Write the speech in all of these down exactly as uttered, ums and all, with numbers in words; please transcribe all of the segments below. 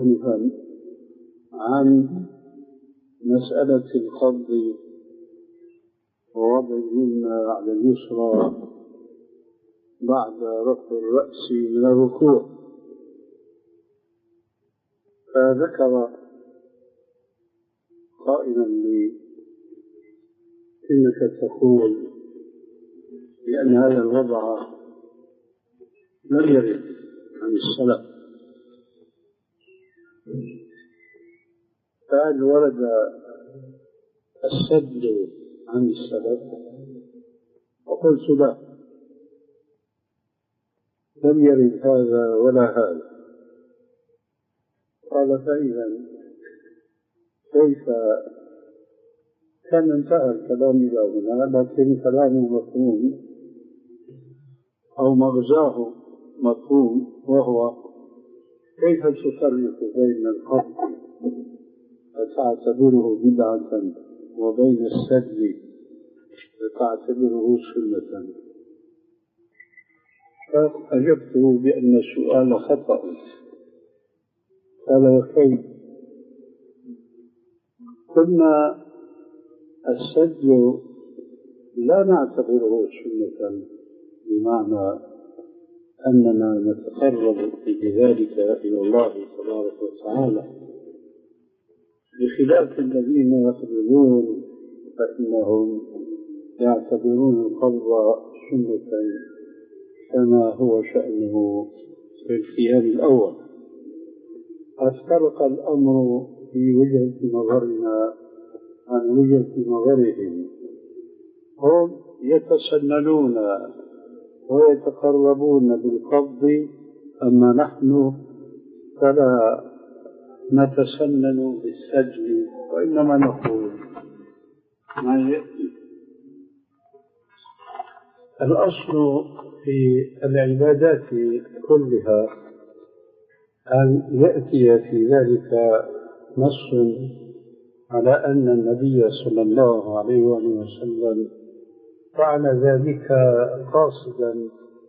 آنفا عن مسألة القبض ووضع اليمنى على اليسرى بعد رفع الرأس من الركوع، فذكر قائلا لي إنك تقول بأن هذا الوضع لم يرد عن السلف، فهل ورد السد عن السلف؟ وقلت لا، لم يرد هذا ولا هذا. قال فإذا كيف؟ كان انتهى الكلام إلى هنا، لكن كلامه مفهوم أو مغزاه مفهوم، وهو كيف تفرق بين القبض فتعتبره بدعة وبين السد فتعتبره سنة؟ فأجبته بأن السؤال خطأ. قال وكيف؟ قلنا السد لا نعتبره سنة بمعنى أننا نتقرب بذلك إلى الله تبارك وتعالى، بخلاف الذين يقبلون فإنهم يعتبرون القبض سنة كما هو شأنه في القيام الأول. افترق الأمر في وجهة نظرنا عن وجهة نظرهم. هم يتسننون ويتقربون بالقبض، أما نحن فلا نتسنن بالسجد، وإنما نقول ما يأتي. الأصل في العبادات كلها أن يأتي في ذلك نص على أن النبي صلى الله عليه وسلم فعل ذلك قاصدا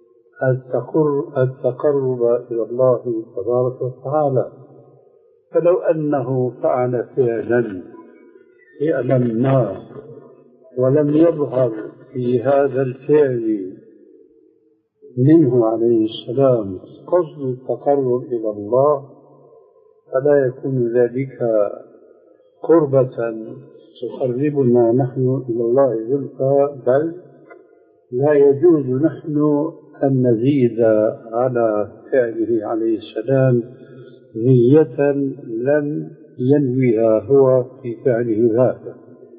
التقرب إلى الله تبارك وتعالى. فلو أنه فعل فعلا فعلا ما ولم يظهر في هذا الفعل منه عليه السلام قصد التقرب إلى الله، فلا يكون ذلك قربة تقربنا نحن إلى الله زلفى، بل لا يجوز نحن أن نزيد على فعله عليه السلام نية لم ينويها هو في فعله هذا.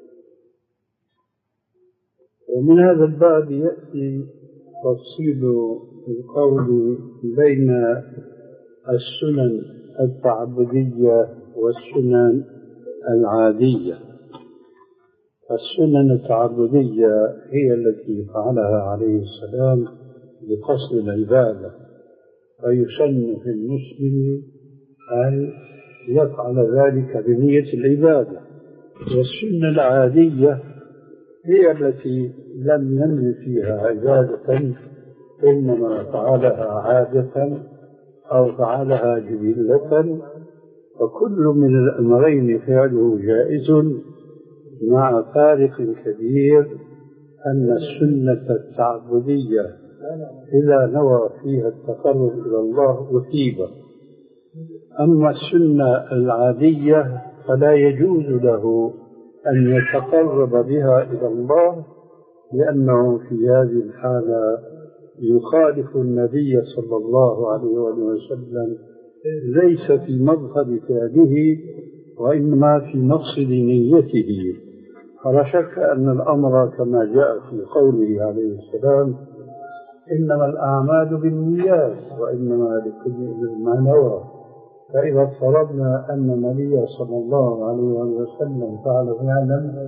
ومن هذا الباب يأتي تفصيل القول بين السنن التعبدية والسنن العادية. السنن التعبدية هي التي فعلها عليه السلام بقصد العبادة، فيسن في المسلم أن يفعل ذلك بنية العبادة. والسنة العادية هي التي لم ينوي فيها عبادة، إنما فعلها عادة أو فعلها جبلة، فكل من الأمرين فعله جائز، مع فارق كبير أن السنة التعبدية إذا نوى فيها التقرب إلى الله أثيب، أما السنة العادية فلا يجوز له أن يتقرب بها إلى الله، لأنه في هذه الحالة يخالف النبي صلى الله عليه وسلم ليس في مظهر فعله وإنما في مقصد نيته. فلا شك أن الأمر كما جاء في قوله عليه السلام إنما الأعمال بالنيات وإنما لكل امرئ ما نوى. فإذا افترضنا أن النبي صلى الله عليه وسلم فعل فعلا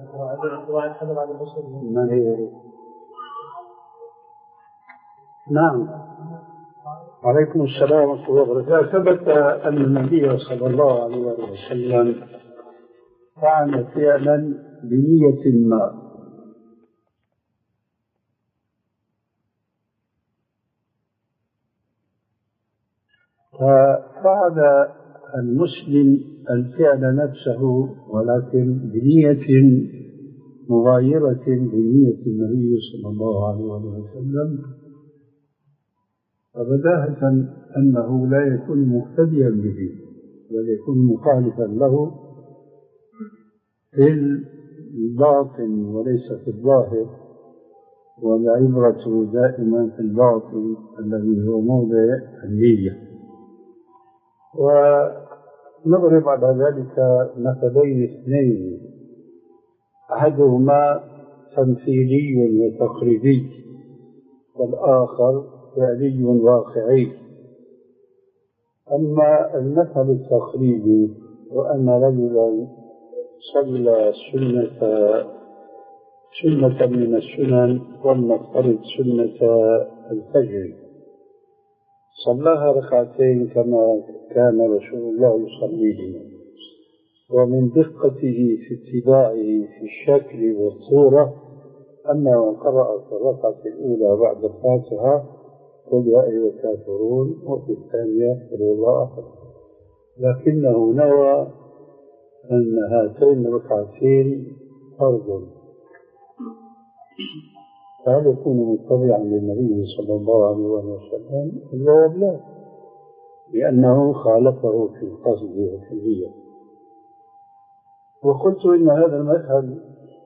ما هي؟ نعم، عليكم السلام ورحمة الله وبركاته. ثبت أن النبي صلى الله عليه وسلم فعل فعلا بنية ما، ففعل المسلم الفعل نفسه ولكن بنية مغايرة بنية النبي صلى الله عليه وسلم، فبداهة أنه لا يكون مقتديا به بل يكون مخالفا له في الباطن وليس في الظاهر، والعبرة دائما في الباطن الذي هو موضع النية. ونضرب على ذلك مثلين اثنين، أحدهما تمثيلي وتقريبي والآخر فعلي واقعي. أما المثل التقريبي وأن رجلا صلى سنة سنة من السنن ولنفترض سنة الفجر، صلاها ركعتين كما كان رسول الله يصليهما، ومن دقته في اتباعه في الشكل والصورة أنه قرأ في الركعة الأولى بعد الفاتحة قل يا أيها الكافرون، وفي الثانية قل الله أحد، لكنه نوى أن هاتين الركعتين فرض، فهل يكون متبعا للنبي صلى الله عليه وسلم؟ الجواب لا، لأنه خالفه في القصد وفي النية. وقلت إن هذا المثل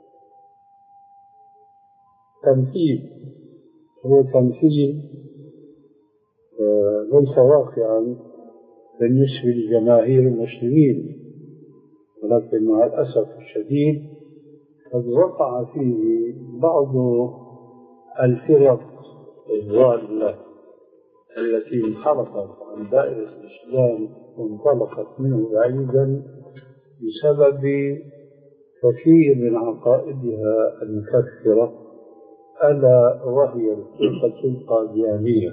تمثيل، هو تمثيل ليس واقعا بالنسبة لجماهير المسلمين، ولكن مع الأسف الشديد قد وقع فيه بعض الفرق الضالة التي انحرفت عن دائرة الإسلام وانطلقت منه بعيدا بسبب كثير من عقائدها المكفرة، ألا وهي الفرقة القاديانية.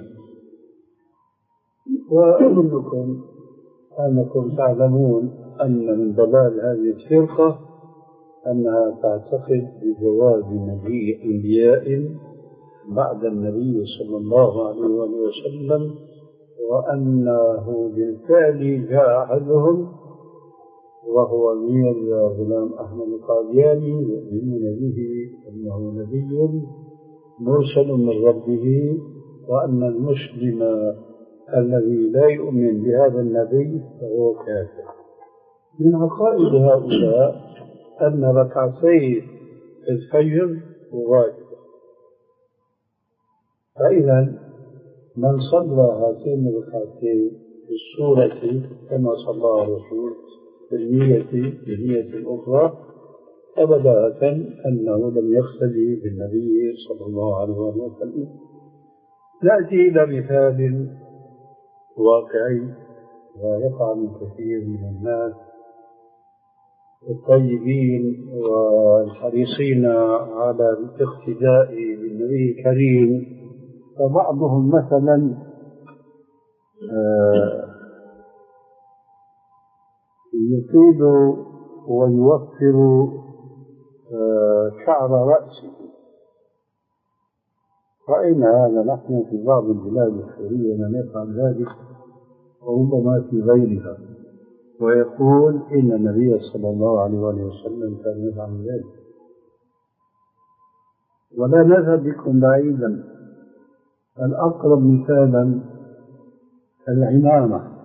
وأظنكم أنكم تعلمون أن من ضلال هذه الفرقة أنها تعتقد بجواز مجيء أنبياء بعد النبي صلى الله عليه وسلم، وأنه بالفعل جاء أحدهم وهو ميرزا غلام أحمد القادياني يؤمنون به أنه نبي مرسل من ربه، وأن المسلم الذي لا يؤمن بهذا النبي فهو كافر. من عقائد هؤلاء أن ركعتي الفجر واجبة، فإذا من صلى هاتين الركعتين بالسورة كما صلى الرسول بالنية بالنية أخرى فبداهة أنه لم يقتدي بالنبي صلى الله عليه وسلم. نأتي إلى مثال واقعي ويقع من كثير من الناس الطيبين والحريصين على الاقتداء بالنبي الكريم، فبعضهم مثلا يطيل ويوفر شعر رأسه. رأينا هذا نحن في بعض البلاد السورية من يفعل ذلك وربما في غيرها، ويقول إن النبي صلى الله عليه وسلم كان يفعل ذلك. ولا نذهب بكم بعيدا، الأقرب مثالا العمامة.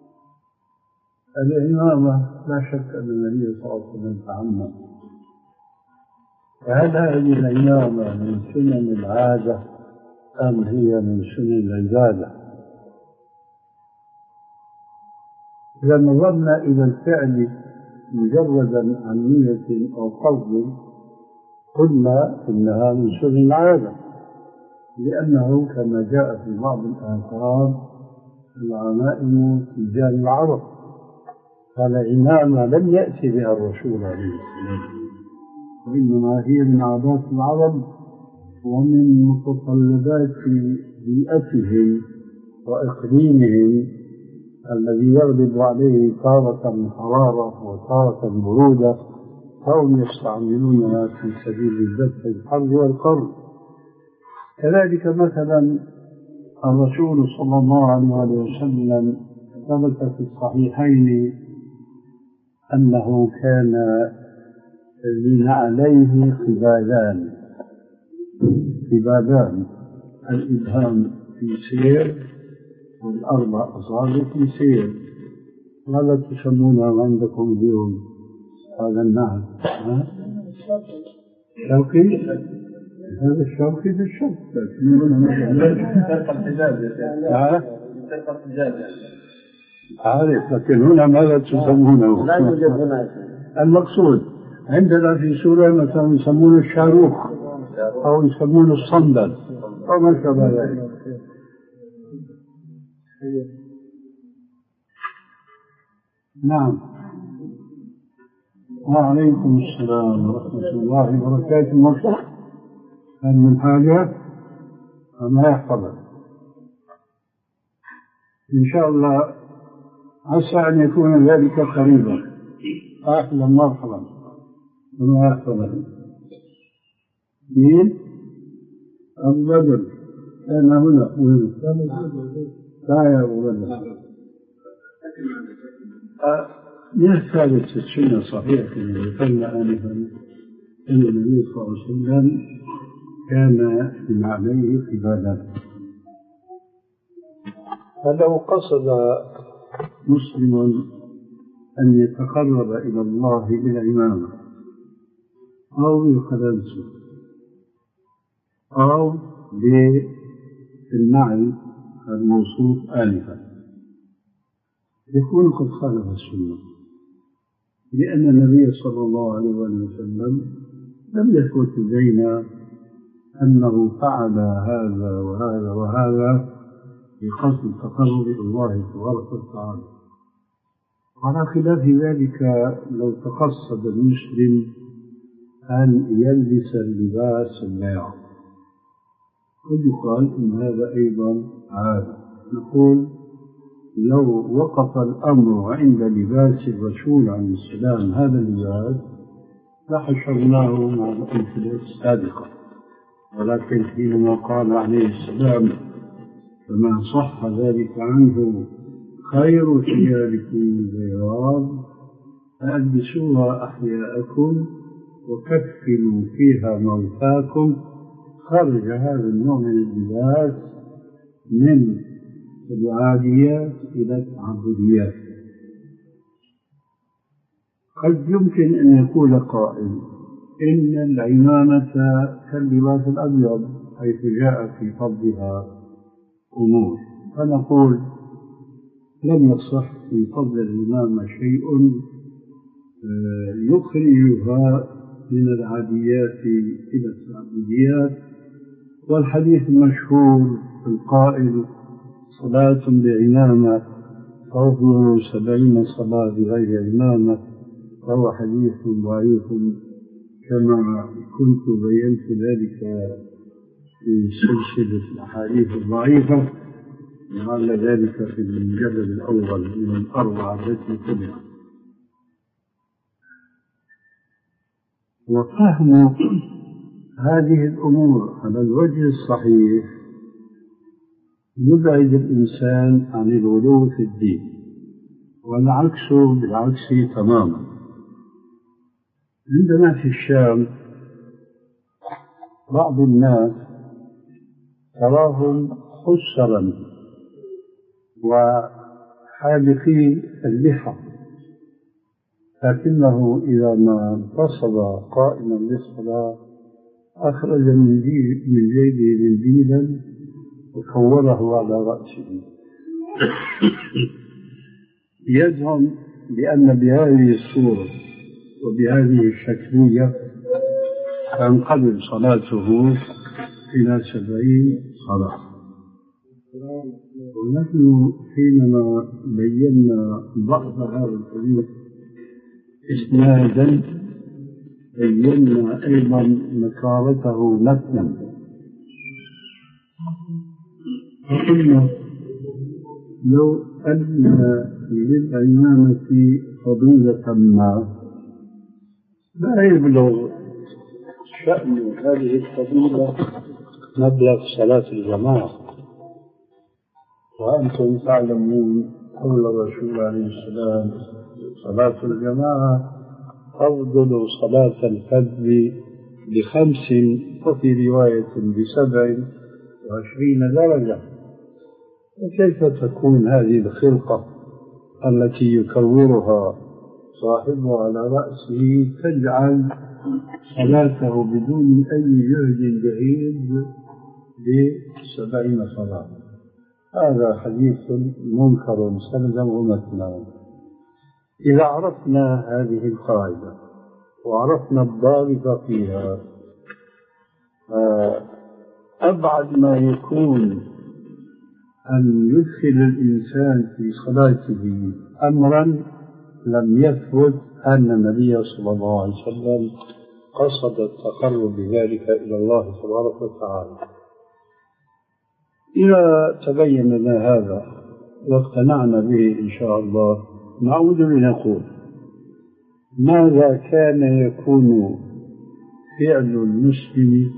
العمامة لا شك أن النبي صلى الله عليه وسلم تعمم، فهل هذه العمامة من سنن العادة أم هي من سنن العبادة؟ إذا نظرنا إلى الفعل مجردا عن نية أو قصد قلنا إنها من سنن العادة، لأنه كما جاء في بعض الآثار العمائم تيجان العرب، فالعمامة لم يأتي بها الرسول عليه السلام، وإنما هي من عادات العرب ومن متطلبات بيئتهم وإقليمهم الذي يغلب عليه تارة حرارة وتارة برودة، فهم يستعملونها في سبيل دفع الحر والقر. كذلك مثلا الرسول صلى الله عليه وسلم ثبت في الصحيحين أنه كان لنعليه خبالان خبالان الإبهام في سير والأربع أصابع في سير. ماذا تسمونه عندكم اليوم هذا النعل؟ شوكي؟ هذا الشوكي بالشوك عارف، لكن هنا ماذا تسمونه؟ لا يوجد هنا. المقصود عندنا في سوريا مثلا يسمونه الشاروخ أو يسمونه الصندل أو ما شابه ذلك. نعم. وعليكم السلام ورحمة الله وبركاته. مصر هل من حاجة ما يحفظك إن شاء الله. عسى أن يكون ذلك قريبا. أهلا مرحبا. وما يحفظك مين؟ أبو بدر كان هنا. لا يا أبو بدر يثبت في السنة صحيح كما ذكرنا آنفا أن النبي صلى الله عليه وسلم كان من عليه قبالا. فلو قصد مسلم أن يتقرب إلى الله بالعمامة أو بالخلنسة أو بالنعل الموصوف آنفا يكون قد خالف السنة، لأن النبي صلى الله عليه وسلم لم يثبت لدينا أنه فعل هذا وهذا وهذا بقصد التقرب إلى الله تبارك وتعالى. على خلاف ذلك لو تقصد المسلم أن يلبس اللباس البياض قد يقال إن هذا أيضا عادة. نقول لو وقف الأمر عند لباس الرسول عليه السلام هذا اللباس لحشرناه مع الأمثلة السابقة، ولكن حينما قال عليه السلام فما صح ذلك عنه خير ثيابكم البياض فألبسوها أحياءكم وكفنوا فيها موتاكم، خرج هذا النوع من اللباس من العاديات إلى التعبديات. قد يمكن أن يقول قائل إن العمامة كاللباس الأبيض حيث جاء في فضلها أمور، فنقول لم يصح في فضل العمامة شيء يخرجها من العاديات إلى التعبديات. والحديث المشهور القائل صلاة بعمامة فضل سبعين صلاة بغير عمامة فهو حديث ضعيف كما كنت بينت ذلك في سلسلة الأحاديث الضعيفة، لعل ذلك في المجلد الأول من الأربعة التي تبعت. وفهم هذه الأمور على الوجه الصحيح يبعد الإنسان عن الغلو في الدين، والعكس بالعكس تماما. عندنا في الشام بعض الناس تراهم خسرا وحالقي اللحى، لكنه إذا ما انتصب قائما للصلاة أخرج من جيبه منديلا وكوره على رأسه يزعم بأن بهذه الصورة وبهذه الشكلية تنقلب صلاته إلى سبعين صلاة. ونحن حينما بينا ضعف هذا الحديث إسنادا بينا أيضا نكارته متنا، وقلنا لو أن للعمامة فضيلة ما لا يبلغ شأن هذه الفضيلة مبلغ صلاة الجماعة، وأنتم تعلمون قول الرسول عليه السلام: صلاة الجماعة أفضل صلاة الفجر بخمس، وفي رواية بسبع وعشرين درجة. وكيف تكون هذه الخلقة التي يكورها صاحبه على رأسه تجعل صلاته بدون أي جهد بعيد بسبعين صلاة؟ هذا حديث منكر سلم ومتنا. إذا عرفنا هذه القاعدة وعرفنا الضابط فيها، أبعد ما يكون أن يدخل الإنسان في صلاته أمرا لم يثبت أن النبي صلى الله عليه وسلم قصد التقرب بذلك إلى الله تبارك وتعالى. إذا تبين لنا هذا واقتنعنا به إن شاء الله، نعود لنقول: ماذا كان يكون فعل المسلم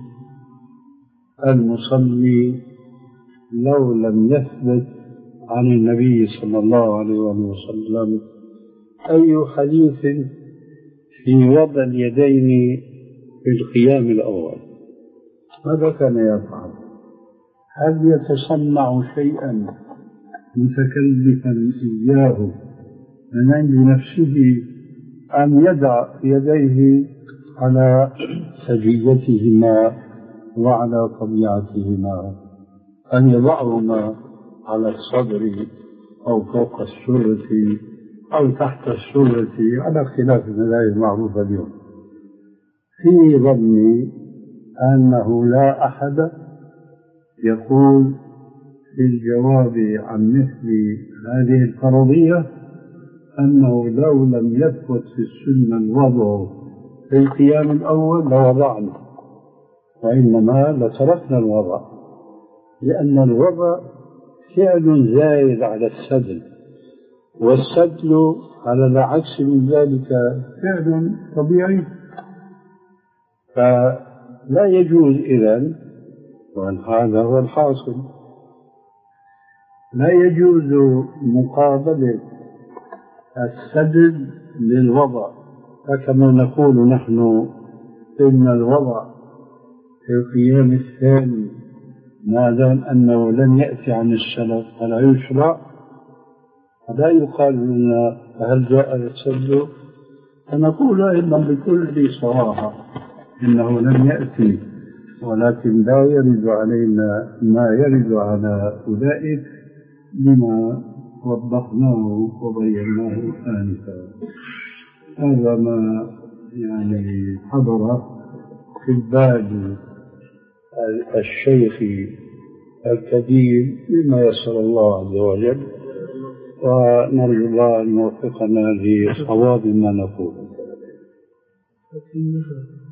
المصلي لو لم يثبت عن النبي صلى الله عليه وسلم أي حديث في وضع اليدين في القيام الأول؟ ماذا كان يفعل؟ هل يتصنع شيئا متكلفا إياه من عند نفسه، أم يدع يديه على سجيتهما وعلى طبيعتهما، أن يضعهما على الصدر أو فوق السرة أو تحت السرة على خلاف المذاهب المعروفة اليوم؟ في ظني أنه لا أحد يقول في الجواب عن مثل هذه الفرضية أنه لو لم يثبت في السنة الوضع في القيام الأول لوضعنا، وإنما لتركنا الوضع، لأن الوضع فعل زائد على السدل، والسدل على العكس من ذلك فعل طبيعي. فلا يجوز إذن، وهذا هو الحاصل، لا يجوز مقابلة السدل للوضع. فكما نقول نحن إن الوضع في القيام الثاني ما دام أنه لم يأتي عن السلف فلا يشرع، فلا يقال لنا هل جاء السدل، فنقول أيضا بكل صراحة إنه لم يأتي، ولكن لا يرد علينا ما يرد على أولئك بما وضحناه وبيناه آنفا. هذا ما يعني حضر في بال الشيخ الكبير مما يسر الله عز وجل، ونرجو الله أن يوفقنا لصواب ما نقول.